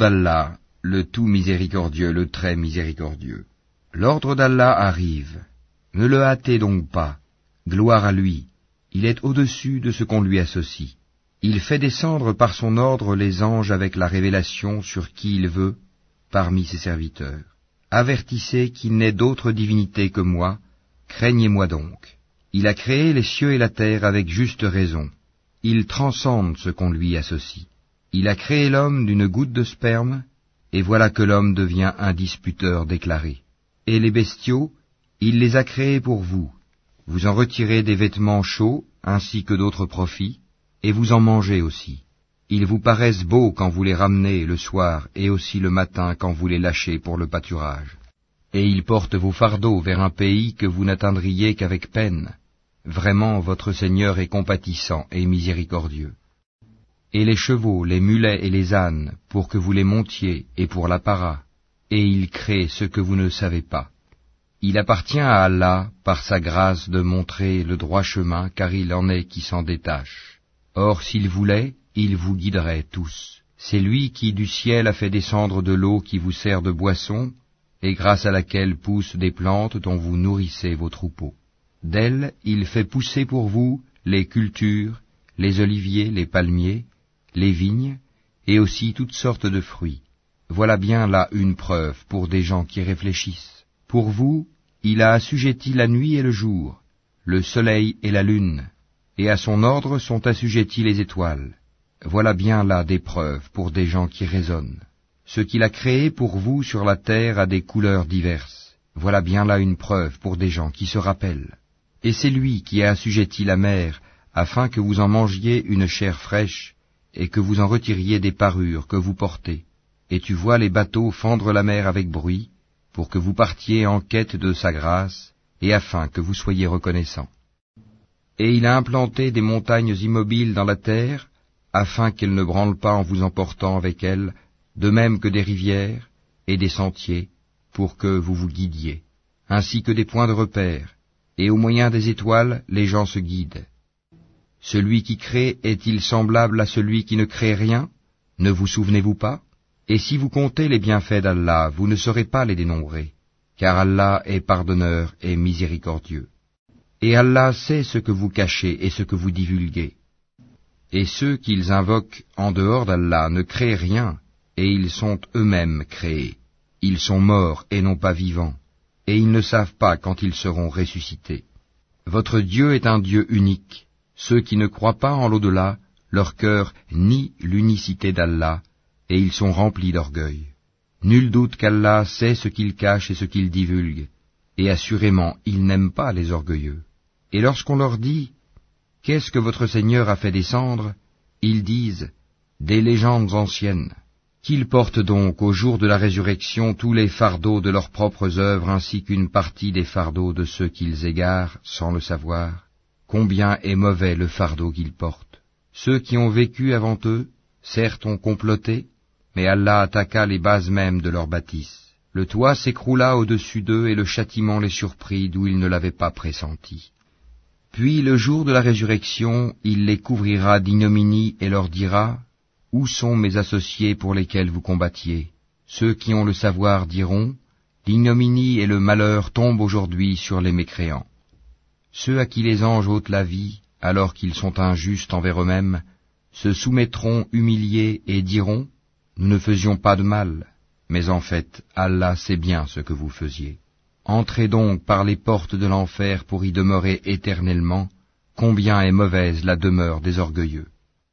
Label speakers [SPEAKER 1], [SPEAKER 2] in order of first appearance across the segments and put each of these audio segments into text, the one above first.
[SPEAKER 1] d'Allah, le tout miséricordieux, le très miséricordieux. L'ordre d'Allah arrive. Ne le hâtez donc pas. Gloire à lui. Il est au-dessus de ce qu'on lui associe. Il fait descendre par son ordre les anges avec la révélation sur qui il veut, parmi ses serviteurs. Avertissez qu'il n'est d'autre divinité que moi, craignez-moi donc. Il a créé les cieux et la terre avec juste raison. Il transcende ce qu'on lui associe. Il a créé l'homme d'une goutte de sperme, et voilà que l'homme devient un disputeur déclaré. Et les bestiaux, il les a créés pour vous. Vous en retirez des vêtements chauds, ainsi que d'autres profits, et vous en mangez aussi. Ils vous paraissent beaux quand vous les ramenez le soir, et aussi le matin quand vous les lâchez pour le pâturage. Et ils portent vos fardeaux vers un pays que vous n'atteindriez qu'avec peine. Vraiment, votre Seigneur est compatissant et miséricordieux. Et les chevaux, les mulets et les ânes, pour que vous les montiez, et pour l'apparat, et il crée ce que vous ne savez pas. Il appartient à Allah, par sa grâce, de montrer le droit chemin, car il en est qui s'en détache. Or, s'il voulait, il vous guiderait tous. C'est lui qui du ciel a fait descendre de l'eau qui vous sert de boisson, et grâce à laquelle poussent des plantes dont vous nourrissez vos troupeaux. D'elle, il fait pousser pour vous les cultures, les oliviers, les palmiers, les vignes, et aussi toutes sortes de fruits. Voilà bien là une preuve pour des gens qui réfléchissent. Pour vous, il a assujetti la nuit et le jour, le soleil et la lune, et à son ordre sont assujettis les étoiles. Voilà bien là des preuves pour des gens qui raisonnent. Ce qu'il a créé pour vous sur la terre a des couleurs diverses. Voilà bien là une preuve pour des gens qui se rappellent. Et c'est lui qui a assujetti la mer, afin que vous en mangiez une chair fraîche, et que vous en retiriez des parures que vous portez. Et tu vois les bateaux fendre la mer avec bruit, pour que vous partiez en quête de sa grâce, et afin que vous soyez reconnaissants. Et il a implanté des montagnes immobiles dans la terre, afin qu'elles ne branlent pas en vous emportant avec elles, de même que des rivières et des sentiers, pour que vous vous guidiez, ainsi que des points de repère, et au moyen des étoiles les gens se guident. Celui qui crée est-il semblable à celui qui ne crée rien? Ne vous souvenez-vous pas? Et si vous comptez les bienfaits d'Allah, vous ne saurez pas les dénombrer, car Allah est pardonneur et miséricordieux. Et Allah sait ce que vous cachez et ce que vous divulguez. Et ceux qu'ils invoquent en dehors d'Allah ne créent rien, et ils sont eux-mêmes créés. Ils sont morts et non pas vivants, et ils ne savent pas quand ils seront ressuscités. Votre Dieu est un Dieu unique. Ceux qui ne croient pas en l'au-delà, leur cœur nie l'unicité d'Allah, et ils sont remplis d'orgueil. Nul doute qu'Allah sait ce qu'il cache et ce qu'il divulgue, et assurément il n'aime pas les orgueilleux. Et lorsqu'on leur dit « Qu'est-ce que votre Seigneur a fait descendre ?» ils disent « Des légendes anciennes. » Qu'ils portent donc au jour de la résurrection tous les fardeaux de leurs propres œuvres ainsi qu'une partie des fardeaux de ceux qu'ils égarent sans le savoir. Combien est mauvais le fardeau qu'ils portent. Ceux qui ont vécu avant eux, certes ont comploté, mais Allah attaqua les bases mêmes de leur bâtisse. Le toit s'écroula au-dessus d'eux et le châtiment les surprit d'où ils ne l'avaient pas pressenti. Puis le jour de la résurrection, il les couvrira d'ignominie et leur dira « Où sont mes associés pour lesquels vous combattiez ?» Ceux qui ont le savoir diront « L'ignominie et le malheur tombent aujourd'hui sur les mécréants. » Ceux à qui les anges ôtent la vie, alors qu'ils sont injustes envers eux-mêmes, se soumettront humiliés et diront « Nous ne faisions pas de mal, mais en fait, Allah sait bien ce que vous faisiez. Entrez donc par les portes de l'enfer pour y demeurer éternellement, combien est mauvaise la demeure des orgueilleux. »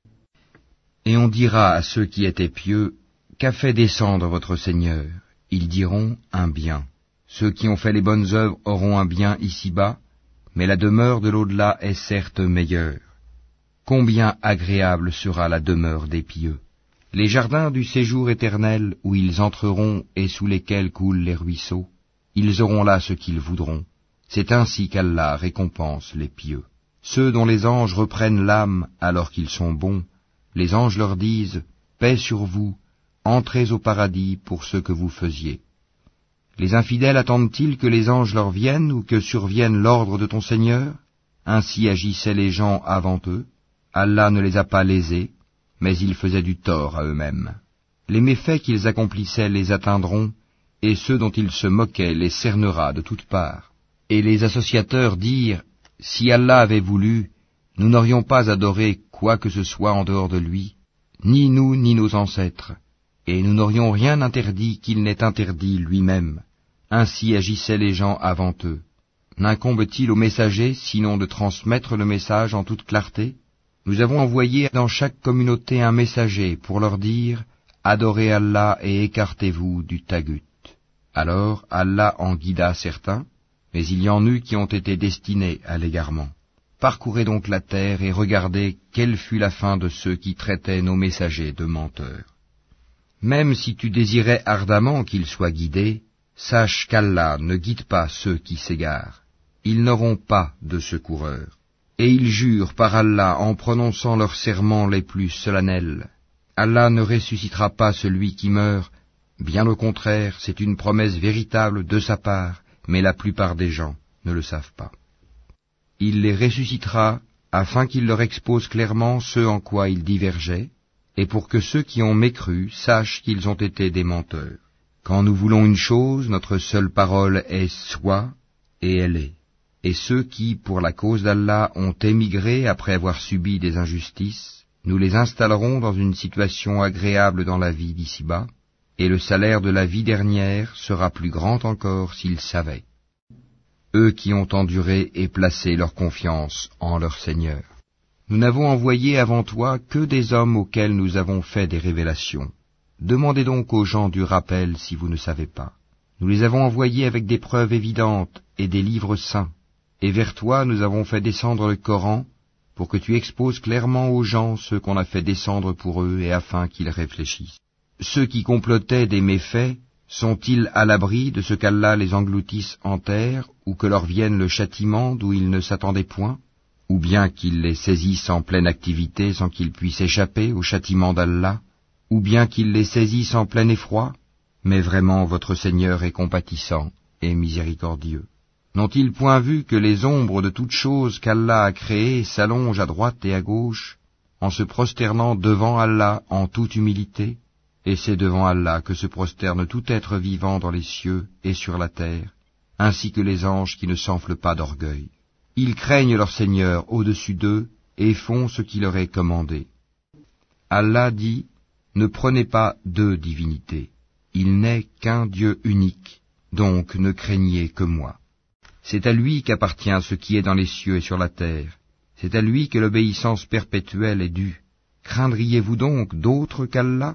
[SPEAKER 1] Et on dira à ceux qui étaient pieux, « Qu'a fait descendre votre Seigneur ?» Ils diront, « Un bien. » Ceux qui ont fait les bonnes œuvres auront un bien ici-bas, mais la demeure de l'au-delà est certes meilleure. Combien agréable sera la demeure des pieux. Les jardins du séjour éternel où ils entreront et sous lesquels coulent les ruisseaux, ils auront là ce qu'ils voudront. C'est ainsi qu'Allah récompense les pieux. Ceux dont les anges reprennent l'âme alors qu'ils sont bons, les anges leur disent « Paix sur vous, entrez au paradis pour ce que vous faisiez. » Les infidèles attendent-ils que les anges leur viennent ou que survienne l'ordre de ton Seigneur? Ainsi agissaient les gens avant eux. Allah ne les a pas lésés, mais ils faisaient du tort à eux-mêmes. Les méfaits qu'ils accomplissaient les atteindront, et ceux dont ils se moquaient les cernera de toutes parts. Et les associateurs dirent, si Allah avait voulu, nous n'aurions pas adoré quoi que ce soit en dehors de lui, ni nous ni nos ancêtres, et nous n'aurions rien interdit qu'il n'ait interdit lui-même. Ainsi agissaient les gens avant eux. N'incombe-t-il aux messagers sinon de transmettre le message en toute clarté? Nous avons envoyé dans chaque communauté un messager pour leur dire « Adorez Allah et écartez-vous du tagut ». Alors Allah en guida certains, mais il y en eut qui ont été destinés à l'égarement. Parcourez donc la terre et regardez quelle fut la fin de ceux qui traitaient nos messagers de menteurs. Même si tu désirais ardemment qu'ils soient guidés, sache qu'Allah ne guide pas ceux qui s'égarent. Ils n'auront pas de secoureur. Et ils jurent par Allah en prononçant leurs serments les plus solennels. Allah ne ressuscitera pas celui qui meurt, bien au contraire, c'est une promesse véritable de sa part, mais la plupart des gens ne le savent pas. Il les ressuscitera afin qu'il leur expose clairement ce en quoi ils divergeaient, et pour que ceux qui ont mécru sachent qu'ils ont été des menteurs. Quand nous voulons une chose, notre seule parole est « soit » et elle est. Et ceux qui, pour la cause d'Allah, ont émigré après avoir subi des injustices, nous les installerons dans une situation agréable dans la vie d'ici-bas, et le salaire de la vie dernière sera plus grand encore s'ils savaient. Eux qui ont enduré et placé leur confiance en leur Seigneur. Nous n'avons envoyé avant toi que des hommes auxquels nous avons fait des révélations. Demandez donc aux gens du rappel si vous ne savez pas. Nous les avons envoyés avec des preuves évidentes et des livres saints. Et vers toi nous avons fait descendre le Coran pour que tu exposes clairement aux gens ce qu'on a fait descendre pour eux et afin qu'ils réfléchissent. Ceux qui complotaient des méfaits, sont-ils à l'abri de ce qu'Allah les engloutisse en terre, ou que leur vienne le châtiment d'où ils ne s'attendaient point, ou bien qu'il les saisisse en pleine activité sans qu'ils puissent échapper au châtiment d'Allah, ou bien qu'il les saisisse en plein effroi? Mais vraiment votre Seigneur est compatissant et miséricordieux. N'ont-ils point vu que les ombres de toutes choses qu'Allah a créées s'allongent à droite et à gauche, en se prosternant devant Allah en toute humilité? Et c'est devant Allah que se prosterne tout être vivant dans les cieux et sur la terre, ainsi que les anges qui ne s'enflent pas d'orgueil. Ils craignent leur Seigneur au-dessus d'eux et font ce qui leur est commandé. Allah dit, ne prenez pas deux divinités. Il n'est qu'un Dieu unique, donc ne craignez que moi. C'est à lui qu'appartient ce qui est dans les cieux et sur la terre. C'est à lui que l'obéissance perpétuelle est due. Craindriez-vous donc d'autre qu'Allah?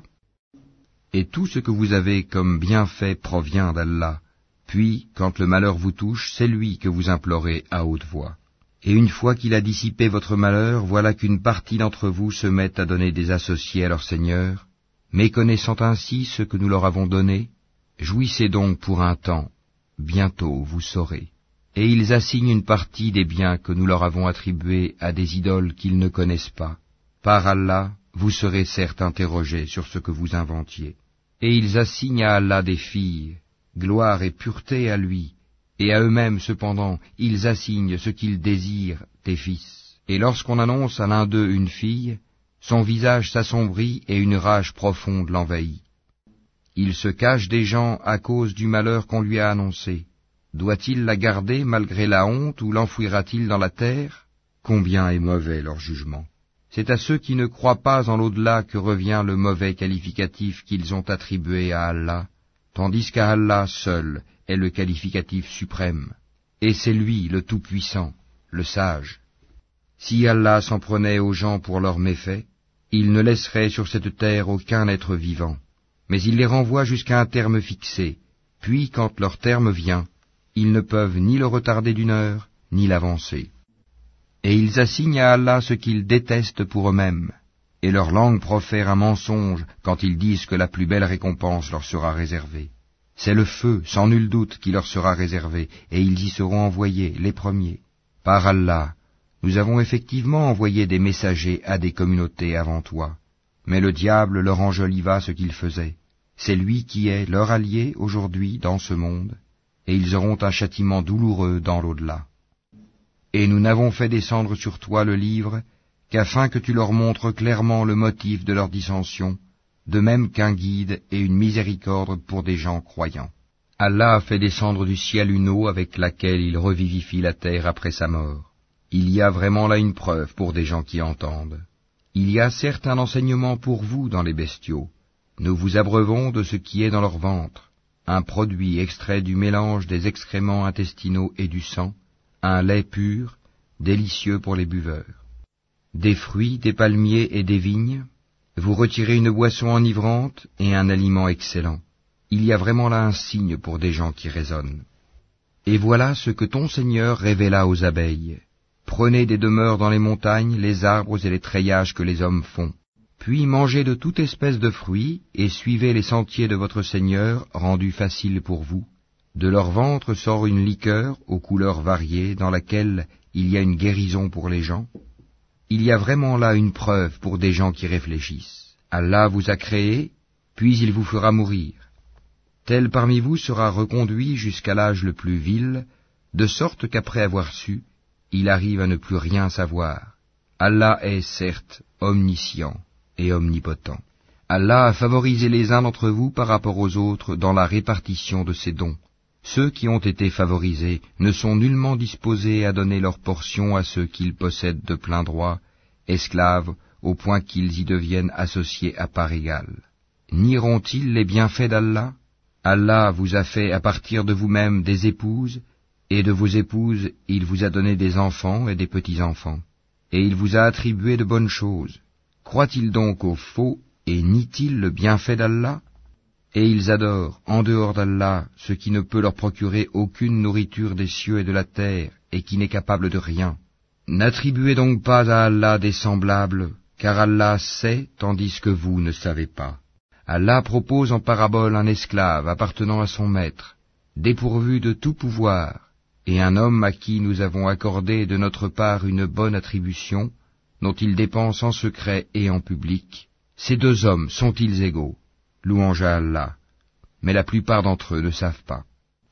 [SPEAKER 1] Et tout ce que vous avez comme bienfait provient d'Allah. Puis, quand le malheur vous touche, c'est lui que vous implorez à haute voix. Et une fois qu'il a dissipé votre malheur, voilà qu'une partie d'entre vous se met à donner des associés à leur Seigneur, méconnaissant ainsi ce que nous leur avons donné. Jouissez donc pour un temps, bientôt vous saurez. Et ils assignent une partie des biens que nous leur avons attribués à des idoles qu'ils ne connaissent pas. Par Allah, vous serez certes interrogés sur ce que vous inventiez. Et ils assignent à Allah des filles, gloire et pureté à lui, et à eux-mêmes cependant, ils assignent ce qu'ils désirent des fils. Et lorsqu'on annonce à l'un d'eux une fille, son visage s'assombrit et une rage profonde l'envahit. Il se cache des gens à cause du malheur qu'on lui a annoncé. Doit-il la garder malgré la honte ou l'enfouira-t-il dans la terre? Combien est mauvais leur jugement. C'est à ceux qui ne croient pas en l'au-delà que revient le mauvais qualificatif qu'ils ont attribué à Allah, tandis qu'à Allah seul est le qualificatif suprême, et c'est lui le Tout-Puissant, le Sage. Si Allah s'en prenait aux gens pour leurs méfaits, il ne laisserait sur cette terre aucun être vivant, mais il les renvoie jusqu'à un terme fixé, puis quand leur terme vient, ils ne peuvent ni le retarder d'une heure, ni l'avancer. Et ils assignent à Allah ce qu'ils détestent pour eux-mêmes, et leur langue profère un mensonge quand ils disent que la plus belle récompense leur sera réservée. C'est le feu, sans nul doute, qui leur sera réservé, et ils y seront envoyés, les premiers. Par Allah, nous avons effectivement envoyé des messagers à des communautés avant toi, mais le diable leur enjoliva ce qu'ils faisaient. C'est lui qui est leur allié aujourd'hui dans ce monde, et ils auront un châtiment douloureux dans l'au-delà. Et nous n'avons fait descendre sur toi le livre qu'afin que tu leur montres clairement le motif de leur dissension, de même qu'un guide et une miséricorde pour des gens croyants. Allah a fait descendre du ciel une eau avec laquelle il revivifie la terre après sa mort. Il y a vraiment là une preuve pour des gens qui entendent. Il y a certes un enseignement pour vous dans les bestiaux. Nous vous abreuvons de ce qui est dans leur ventre, un produit extrait du mélange des excréments intestinaux et du sang, un lait pur, délicieux pour les buveurs. Des fruits, des palmiers et des vignes, vous retirez une boisson enivrante et un aliment excellent. Il y a vraiment là un signe pour des gens qui raisonnent. Et voilà ce que ton Seigneur révéla aux abeilles. Prenez des demeures dans les montagnes, les arbres et les treillages que les hommes font. Puis mangez de toute espèce de fruits, et suivez les sentiers de votre Seigneur, rendus faciles pour vous. De leur ventre sort une liqueur aux couleurs variées, dans laquelle il y a une guérison pour les gens. Il y a vraiment là une preuve pour des gens qui réfléchissent. Allah vous a créé, puis il vous fera mourir. Tel parmi vous sera reconduit jusqu'à l'âge le plus vil, de sorte qu'après avoir su, il arrive à ne plus rien savoir. Allah est certes omniscient et omnipotent. Allah a favorisé les uns d'entre vous par rapport aux autres dans la répartition de ses dons. Ceux qui ont été favorisés ne sont nullement disposés à donner leur portion à ceux qu'ils possèdent de plein droit, esclaves, au point qu'ils y deviennent associés à part égale. Nieront-ils les bienfaits d'Allah ? Allah vous a fait à partir de vous-même des épouses, et de vos épouses il vous a donné des enfants et des petits-enfants, et il vous a attribué de bonnes choses. Croient-ils donc au faux, et nient-ils le bienfait d'Allah ? Et ils adorent, en dehors d'Allah, ce qui ne peut leur procurer aucune nourriture des cieux et de la terre, et qui n'est capable de rien. N'attribuez donc pas à Allah des semblables, car Allah sait, tandis que vous ne savez pas. Allah propose en parabole un esclave appartenant à son maître, dépourvu de tout pouvoir, et un homme à qui nous avons accordé de notre part une bonne attribution, dont il dépense en secret et en public. Ces deux hommes sont-ils égaux ? Louange à Allah. Mais la plupart d'entre eux ne savent pas.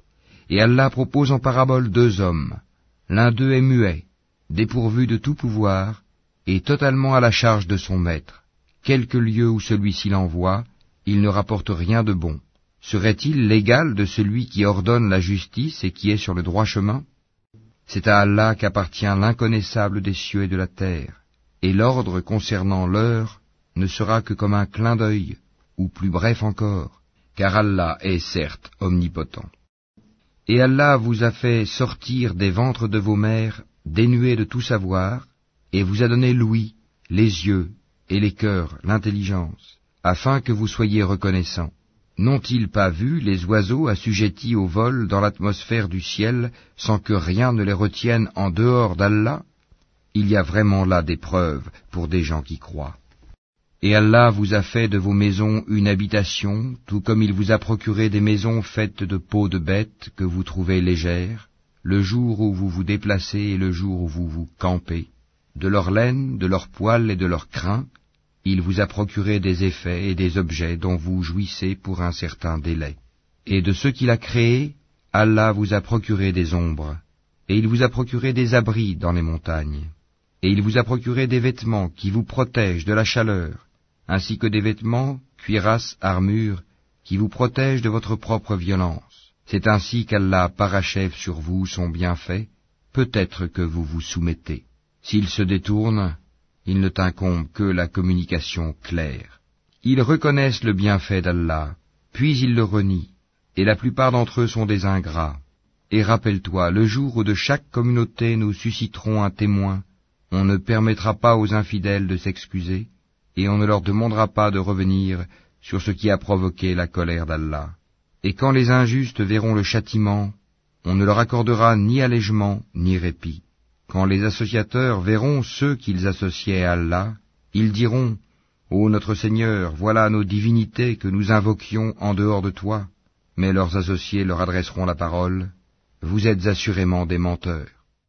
[SPEAKER 1] Et Allah propose en parabole deux hommes. L'un d'eux est muet, dépourvu de tout pouvoir, et totalement à la charge de son maître. Quelque lieu où celui-ci l'envoie, il ne rapporte rien de bon. Serait-il l'égal de celui qui ordonne la justice et qui est sur le droit chemin ? C'est à Allah qu'appartient l'inconnaissable des cieux et de la terre, et l'ordre concernant l'heure ne sera que comme un clin d'œil, ou plus bref encore, car Allah est certes omnipotent. Et Allah vous a fait sortir des ventres de vos mères dénués de tout savoir, et vous a donné l'ouïe, les yeux et les cœurs, l'intelligence, afin que vous soyez reconnaissants. N'ont-ils pas vu les oiseaux assujettis au vol dans l'atmosphère du ciel sans que rien ne les retienne en dehors d'Allah ? Il y a vraiment là des preuves pour des gens qui croient. Et Allah vous a fait de vos maisons une habitation, tout comme il vous a procuré des maisons faites de peaux de bêtes que vous trouvez légères, le jour où vous vous déplacez et le jour où vous vous campez. De leur laine, de leurs poils et de leurs crins, il vous a procuré des effets et des objets dont vous jouissez pour un certain délai. Et de ce qu'il a créé, Allah vous a procuré des ombres, et il vous a procuré des abris dans les montagnes, et il vous a procuré des vêtements qui vous protègent de la chaleur, ainsi que des vêtements, cuirasses, armures, qui vous protègent de votre propre violence. C'est ainsi qu'Allah parachève sur vous son bienfait, peut-être que vous vous soumettez. S'il se détourne, il ne t'incombe que la communication claire. Ils reconnaissent le bienfait d'Allah, puis ils le renient, et la plupart d'entre eux sont des ingrats. Et rappelle-toi, le jour où de chaque communauté nous susciterons un témoin, on ne permettra pas aux infidèles de s'excuser, et on ne leur demandera pas de revenir sur ce qui a provoqué la colère d'Allah. Et quand les injustes verront le châtiment, on ne leur accordera ni allègement ni répit. Quand les associateurs verront ceux qu'ils associaient à Allah, ils diront « Ô notre Seigneur, voilà nos divinités que nous invoquions en dehors de toi. » Mais leurs associés leur adresseront la parole « Vous êtes assurément des menteurs. »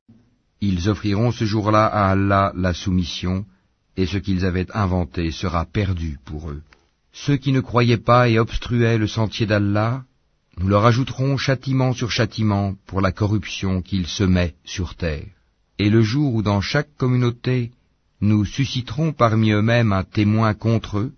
[SPEAKER 1] Ils offriront ce jour-là à Allah la soumission, et ce qu'ils avaient inventé sera perdu pour eux. Ceux qui ne croyaient pas et obstruaient le sentier d'Allah, nous leur ajouterons châtiment sur châtiment pour la corruption qu'ils semaient sur terre. Et le jour où dans chaque communauté nous susciterons parmi eux-mêmes un témoin contre eux,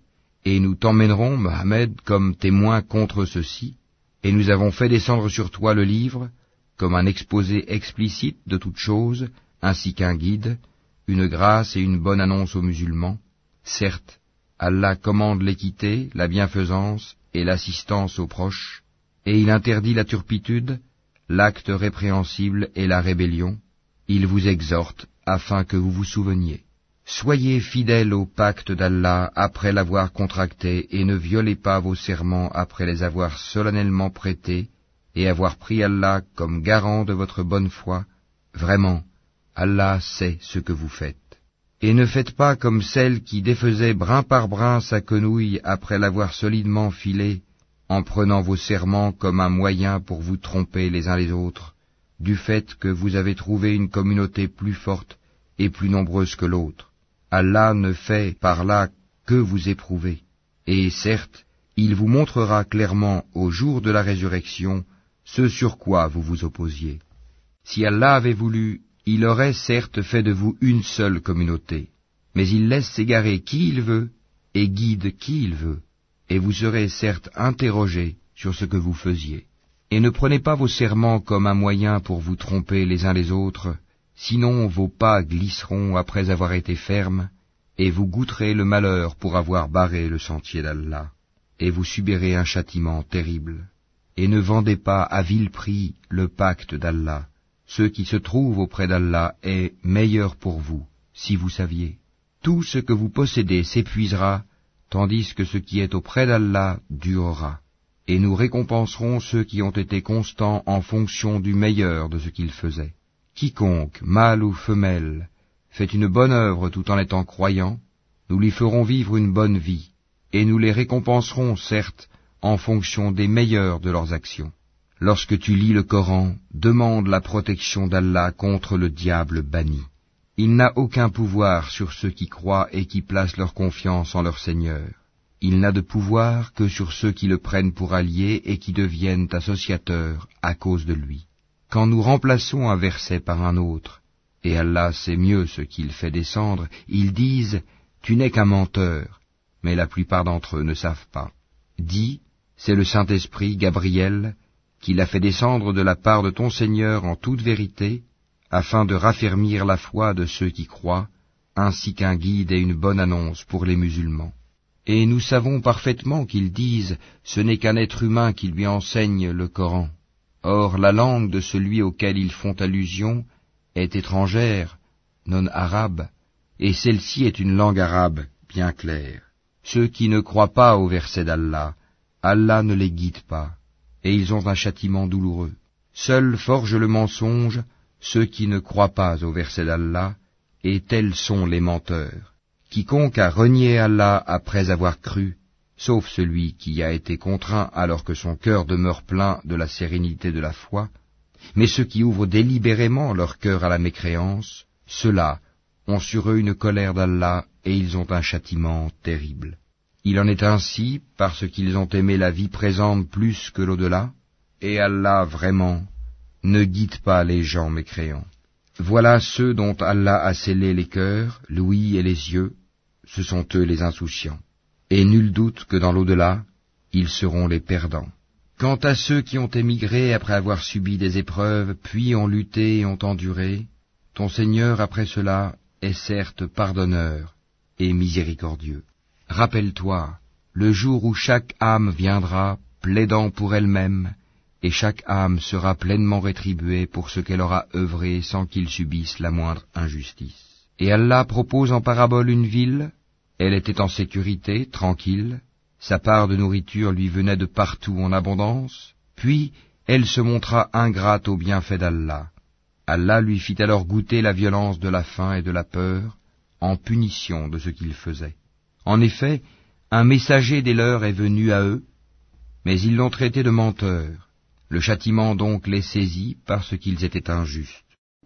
[SPEAKER 1] Et nous t'emmènerons, Mohammed, comme témoin contre ceci, et nous avons fait descendre sur toi le livre, comme un exposé explicite de toutes choses, ainsi qu'un guide, une grâce et une bonne annonce aux musulmans. Certes, Allah commande l'équité, la bienfaisance et l'assistance aux proches, et il interdit la turpitude, l'acte répréhensible et la rébellion. Il vous exhorte afin que vous vous souveniez. Soyez fidèles au pacte d'Allah après l'avoir contracté et ne violez pas vos serments après les avoir solennellement prêtés et avoir pris Allah comme garant de votre bonne foi. Vraiment, Allah sait ce que vous faites. Et ne faites pas comme celle qui défaisait brin par brin sa quenouille après l'avoir solidement filée, en prenant vos serments comme un moyen pour vous tromper les uns les autres, du fait que vous avez trouvé une communauté plus forte et plus nombreuse que l'autre. Allah ne fait par là que vous éprouver, et certes, il vous montrera clairement au jour de la résurrection ce sur quoi vous vous opposiez. Si Allah avait voulu, il aurait certes fait de vous une seule communauté, mais il laisse s'égarer qui il veut et guide qui il veut, et vous serez certes interrogés sur ce que vous faisiez. Et ne prenez pas vos serments comme un moyen pour vous tromper les uns les autres, sinon vos pas glisseront après avoir été fermes, et vous goûterez le malheur pour avoir barré le sentier d'Allah, et vous subirez un châtiment terrible. Et ne vendez pas à vil prix le pacte d'Allah. Ce qui se trouve auprès d'Allah est meilleur pour vous, si vous saviez. Tout ce que vous possédez s'épuisera, tandis que ce qui est auprès d'Allah durera. Et nous récompenserons ceux qui ont été constants en fonction du meilleur de ce qu'ils faisaient. Quiconque, mâle ou femelle, fait une bonne œuvre tout en étant croyant, nous lui ferons vivre une bonne vie, et nous les récompenserons, certes, en fonction des meilleurs de leurs actions. Lorsque tu lis le Coran, demande la protection d'Allah contre le diable banni. Il n'a aucun pouvoir sur ceux qui croient et qui placent leur confiance en leur Seigneur. Il n'a de pouvoir que sur ceux qui le prennent pour allié et qui deviennent associateurs à cause de lui. Quand nous remplaçons un verset par un autre, et Allah sait mieux ce qu'il fait descendre, ils disent « Tu n'es qu'un menteur », mais la plupart d'entre eux ne savent pas. Dis, c'est le Saint-Esprit, Gabriel, qui l'a fait descendre de la part de ton Seigneur en toute vérité, afin de raffermir la foi de ceux qui croient, ainsi qu'un guide et une bonne annonce pour les musulmans. Et nous savons parfaitement qu'ils disent « Ce n'est qu'un être humain qui lui enseigne le Coran ». Or la langue de celui auquel ils font allusion est étrangère, non arabe, et celle-ci est une langue arabe bien claire. Ceux qui ne croient pas au verset d'Allah, Allah ne les guide pas, et ils ont un châtiment douloureux. Seuls forgent le mensonge ceux qui ne croient pas au verset d'Allah, et tels sont les menteurs. Quiconque a renié Allah après avoir cru, sauf celui qui a été contraint alors que son cœur demeure plein de la sérénité de la foi, mais ceux qui ouvrent délibérément leur cœur à la mécréance, ceux-là ont sur eux une colère d'Allah et ils ont un châtiment terrible. Il en est ainsi parce qu'ils ont aimé la vie présente plus que l'au-delà, et Allah vraiment ne guide pas les gens mécréants. Voilà ceux dont Allah a scellé les cœurs, l'ouïe et les yeux, ce sont eux les insouciants. Et nul doute que dans l'au-delà, ils seront les perdants. Quant à ceux qui ont émigré après avoir subi des épreuves, puis ont lutté et ont enduré, ton Seigneur après cela est certes pardonneur et miséricordieux. Rappelle-toi, le jour où chaque âme viendra, plaidant pour elle-même, et chaque âme sera pleinement rétribuée pour ce qu'elle aura œuvré sans qu'il subisse la moindre injustice. Et Allah propose en parabole une ville, elle était en sécurité, tranquille, sa part de nourriture lui venait de partout en abondance, puis elle se montra ingrate aux bienfaits d'Allah. Allah lui fit alors goûter la violence de la faim et de la peur, en punition de ce qu'il faisait. En effet, un messager des leurs est venu à eux, mais ils l'ont traité de menteur. Le châtiment donc les saisit parce qu'ils étaient injustes.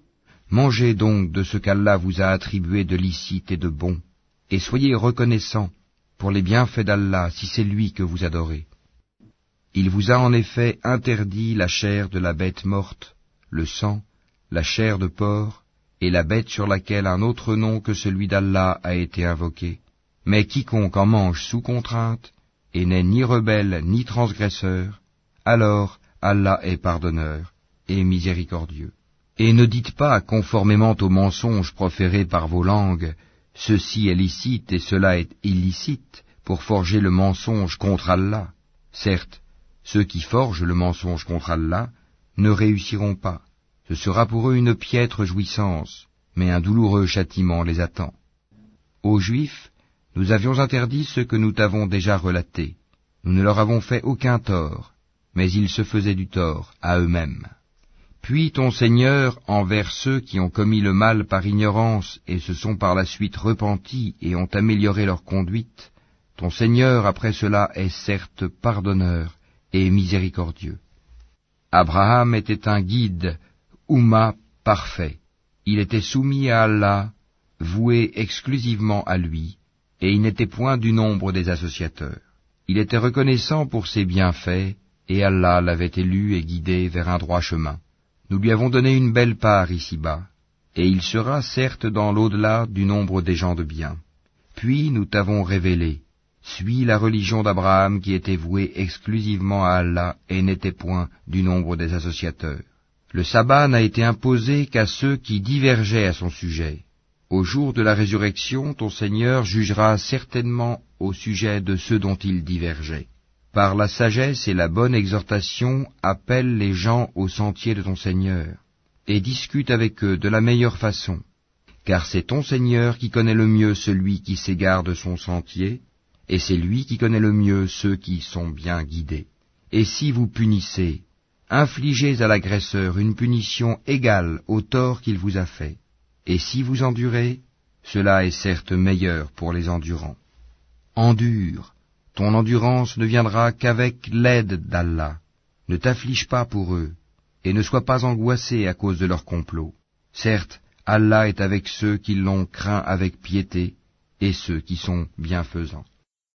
[SPEAKER 1] Mangez donc de ce qu'Allah vous a attribué de licite et de bon, et soyez reconnaissants pour les bienfaits d'Allah si c'est lui que vous adorez. Il vous a en effet interdit la chair de la bête morte, le sang, la chair de porc, et la bête sur laquelle un autre nom que celui d'Allah a été invoqué. Mais quiconque en mange sous contrainte, et n'est ni rebelle ni transgresseur, alors Allah est pardonneur et miséricordieux. Et ne dites pas, conformément aux mensonges proférés par vos langues, ceci est licite et cela est illicite, pour forger le mensonge contre Allah. Certes, ceux qui forgent le mensonge contre Allah ne réussiront pas. Ce sera pour eux une piètre jouissance, mais un douloureux châtiment les attend. Aux Juifs, nous avions interdit ce que nous t'avons déjà relaté. Nous ne leur avons fait aucun tort, mais ils se faisaient du tort à eux-mêmes. Puis ton Seigneur, envers ceux qui ont commis le mal par ignorance et se sont par la suite repentis et ont amélioré leur conduite, ton Seigneur après cela est certes pardonneur et miséricordieux. Abraham était un guide, Oumma parfait. Il était soumis à Allah, voué exclusivement à lui, et il n'était point du nombre des associateurs. Il était reconnaissant pour ses bienfaits, et Allah l'avait élu et guidé vers un droit chemin. Nous lui avons donné une belle part ici-bas, et il sera certes dans l'au-delà du nombre des gens de bien. Puis nous t'avons révélé, suis la religion d'Abraham qui était vouée exclusivement à Allah et n'était point du nombre des associateurs. Le sabbat n'a été imposé qu'à ceux qui divergeaient à son sujet. Au jour de la résurrection, ton Seigneur jugera certainement au sujet de ceux dont ils divergeaient. Par la sagesse et la bonne exhortation, appelle les gens au sentier de ton Seigneur, et discute avec eux de la meilleure façon, car c'est ton Seigneur qui connaît le mieux celui qui s'égare de son sentier, et c'est lui qui connaît le mieux ceux qui sont bien guidés. Et si vous punissez, infligez à l'agresseur une punition égale au tort qu'il vous a fait, et si vous endurez, cela est certes meilleur pour les endurants. Endure. Ton endurance ne viendra qu'avec l'aide d'Allah. Ne t'afflige pas pour eux, et ne sois pas angoissé à cause de leur complot. Certes, Allah est avec ceux qui l'ont craint avec piété, et ceux qui sont bienfaisants.